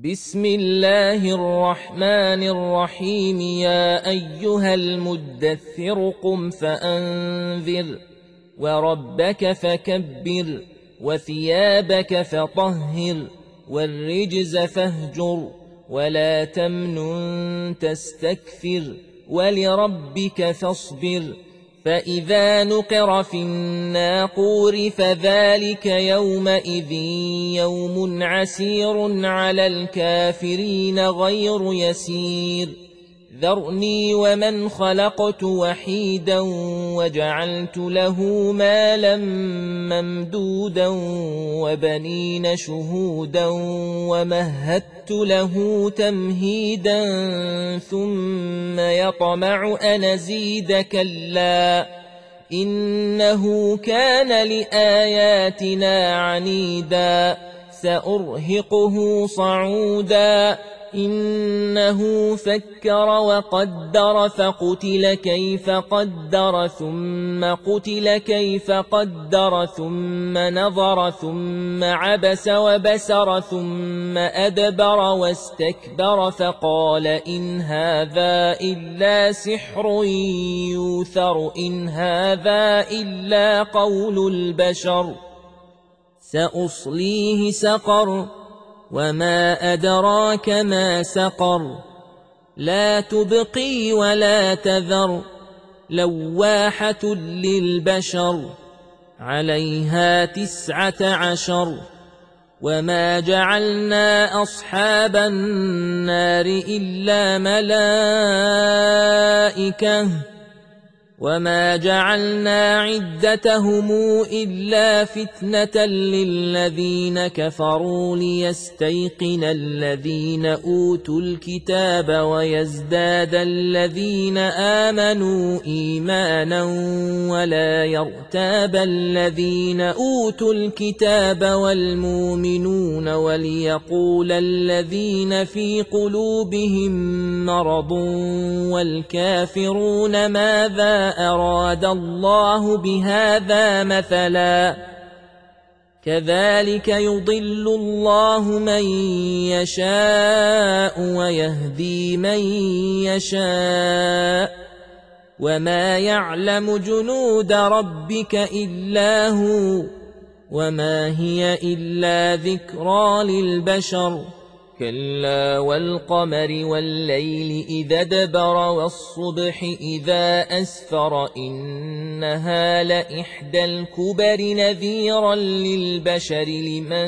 بسم الله الرحمن الرحيم. يا أيها المدثر قم فأنذر وربك فكبر وثيابك فطهر والرجز فاهجر ولا تمنن تستكثر ولربك فاصبر. فإذا نقر في الناقور فذلك يومئذ يوم عسير على الكافرين غير يسير. ذرني ومن خلقت وحيدا وجعلت له مالا ممدودا وبنين شهودا ومهدت له تمهيدا ثم يطمع أن أزيد كلا إنه كان لآياتنا عنيدا سأرهقه صعودا. إنه فكر وقدر فقتل كيف قدر ثم قتل كيف قدر ثم نظر ثم عبس وبسر ثم أدبر واستكبر فقال إن هذا إلا سحر يوثر إن هذا إلا قول البشر. سأصليه سقر وما أدراك ما سقر لا تبقي ولا تذر لواحة للبشر عليها 19. وما جعلنا أصحاب النار إلا ملائكة وما جعلنا عدتهم إلا فتنة للذين كفروا ليستيقن الذين أوتوا الكتاب ويزداد الذين آمنوا إيمانا ولا يرتاب الذين أوتوا الكتاب والمؤمنون وليقول الذين في قلوبهم مرض والكافرون ماذا أراد الله بهذا مثلا كذلك يضل الله من يشاء ويهدي من يشاء وما يعلم جنود ربك إلا هو وما هي إلا ذكرى للبشر. كلا والقمر والليل إذا ادبر والصبح إذا أسفر إنها لإحدى الكبر نذيرا للبشر لمن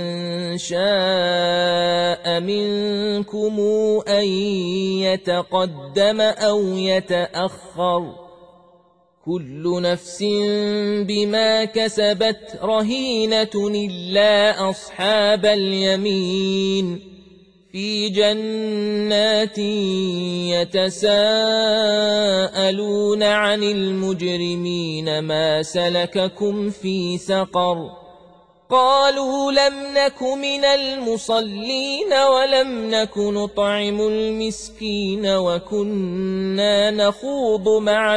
شاء منكم أن يتقدم أو يتأخر كل نفس بما كسبت رهينة إلا أصحاب اليمين في جنات يتساءلون عن المجرمين ما سلككم في سقر قالوا لم نك من المصلين ولم نك نطعم المسكين وكنا نخوض مع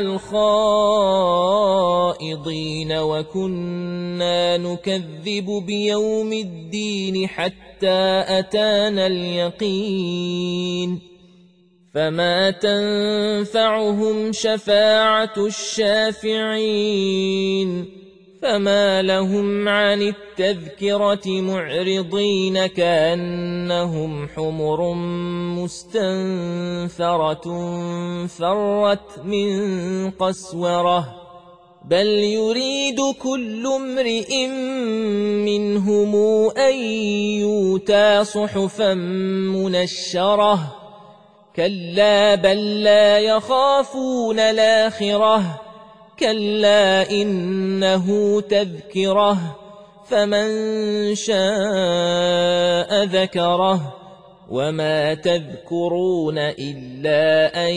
الخائضين وكنا نكذب بيوم الدين حتى أتانا اليقين فما تنفعهم شفاعة الشافعين. فما لهم عن التذكرة معرضين كأنهم حمر مستنفرة فرت من قسورة بل يريد كل امرئ منهم أن يؤتى صحفا منشرة كلا بل لا يخافون الآخرة كلا إنه تذكرة فمن شاء ذكره وما تذكرون إلا أن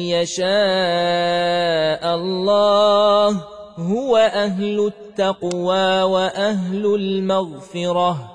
يشاء الله هو أهل التقوى وأهل المغفرة.